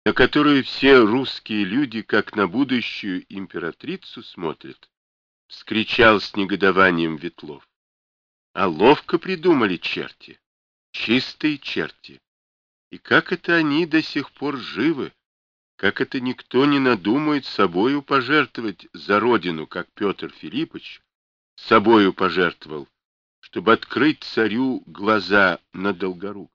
на которую все русские люди, как на будущую императрицу, смотрят, — вскричал с негодованием Ветлов. А ловко придумали черти, чистые черти. И как это они до сих пор живы? Как это никто не надумает собою пожертвовать за родину, как Петр Филиппович собою пожертвовал, чтобы открыть царю глаза на Долгорукова?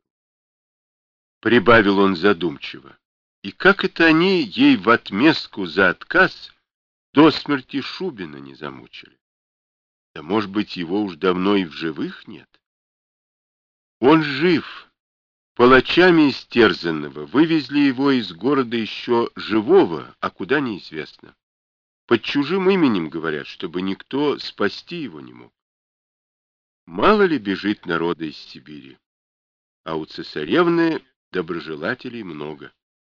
Прибавил он задумчиво. И как это они ей в отместку за отказ до смерти Шубина не замучили? Да, может быть, его уж давно и в живых нет? Он жив. Палачами истерзанного вывезли его из города еще живого, а куда неизвестно. Под чужим именем, говорят, чтобы никто спасти его не мог. Мало ли бежит народа из Сибири, а у цесаревны доброжелателей много.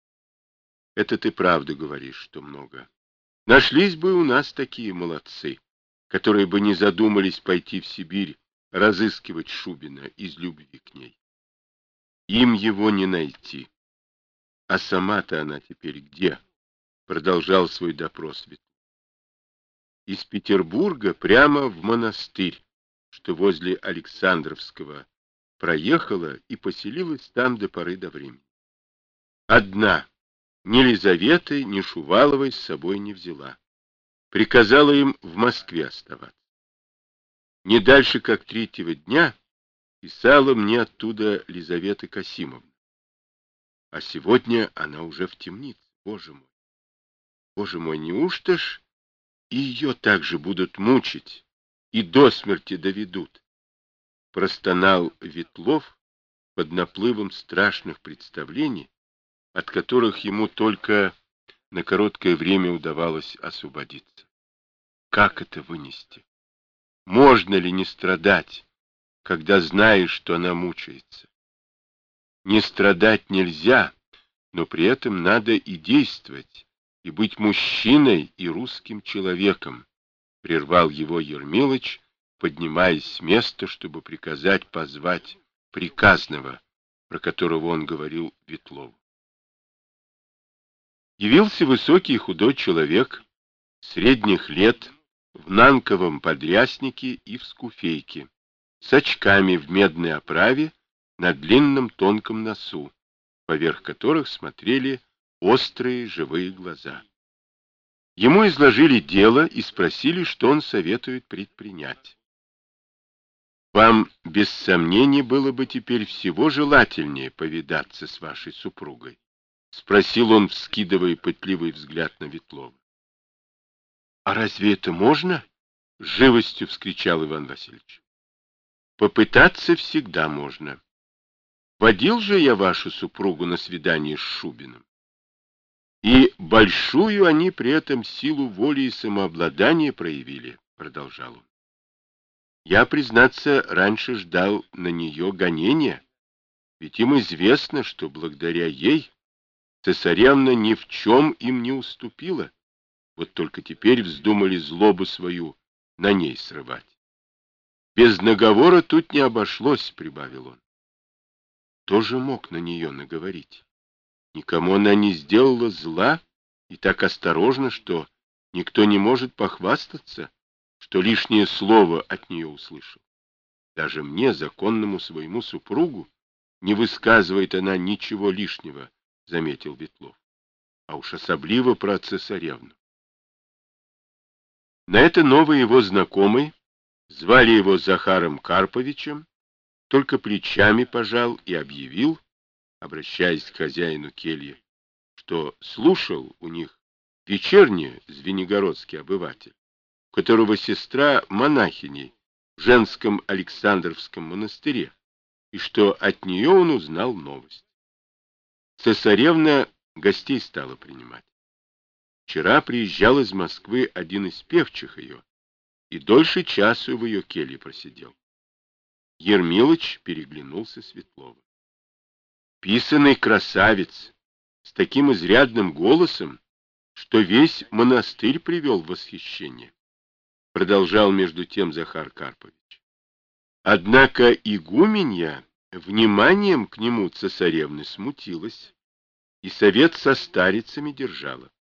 Это ты правду говоришь, что много. Нашлись бы у нас такие молодцы, которые бы не задумались пойти в Сибирь разыскивать Шубина из любви к ней. Им его не найти. А сама-то она теперь где? Продолжал свой допрос Ветлов. Из Петербурга прямо в монастырь, что возле Александровского, проехала и поселилась там до поры до времени. Одна, ни Лизаветы, ни Шуваловой с собой не взяла. Приказала им в Москве оставаться. Не дальше, как третьего дня, писала мне оттуда Лизавета Касимовна. А сегодня она уже в темнице. Боже мой, неужто ж и ее также будут мучить и до смерти доведут? Простонал Ветлов под наплывом страшных представлений, от которых ему только на короткое время удавалось освободиться. Как это вынести? Можно ли не страдать, когда знаешь, что она мучается? Не страдать нельзя, но при этом надо и действовать, и быть мужчиной и русским человеком, — прервал его Ермилыч, поднимаясь с места, чтобы приказать позвать приказного, про которого он говорил Ветлову. Явился высокий и худой человек, средних лет, в нанковом подряснике и в скуфейке, с очками в медной оправе на длинном тонком носу, поверх которых смотрели острые живые глаза. Ему изложили дело и спросили, что он советует предпринять. «Вам, без сомнений, было бы теперь всего желательнее повидаться с вашей супругой?» — спросил он, вскидывая пытливый взгляд на Ветлова. «А разве это можно?» — с живостью вскричал Иван Васильевич. «Попытаться всегда можно. Водил же я вашу супругу на свидание с Шубиным. И большую они при этом силу воли и самообладания проявили», — продолжал он. «Я, признаться, раньше ждал на нее гонения, ведь им известно, что благодаря ей цесаревна ни в чем им не уступила, вот только теперь вздумали злобу свою на ней срывать. Без наговора тут не обошлось», — прибавил он. Кто же мог на нее наговорить? Никому она не сделала зла и так осторожно, что никто не может похвастаться, что лишнее слово от нее услышал. Даже мне, законному своему супругу, не высказывает она ничего лишнего, — заметил Ветлов. А уж особливо про цесаревну. На это новый его знакомый, звали его Захаром Карповичем, только плечами пожал и объявил, обращаясь к хозяину кельи, что слушал у них вечерне звенигородский обыватель, у которого сестра монахиней в женском Александровском монастыре, и что от нее он узнал новость. Цесаревна гостей стала принимать. Вчера приезжал из Москвы один из певчих ее, и дольше часу в ее келье просидел. Ермилыч переглянулся с Ветловым. Писаный красавец, с таким изрядным голосом, что весь монастырь привел в восхищение, продолжал между тем Захар Карпович. Однако игуменья вниманием к нему цесаревны смутилась. и совет со старицами держала.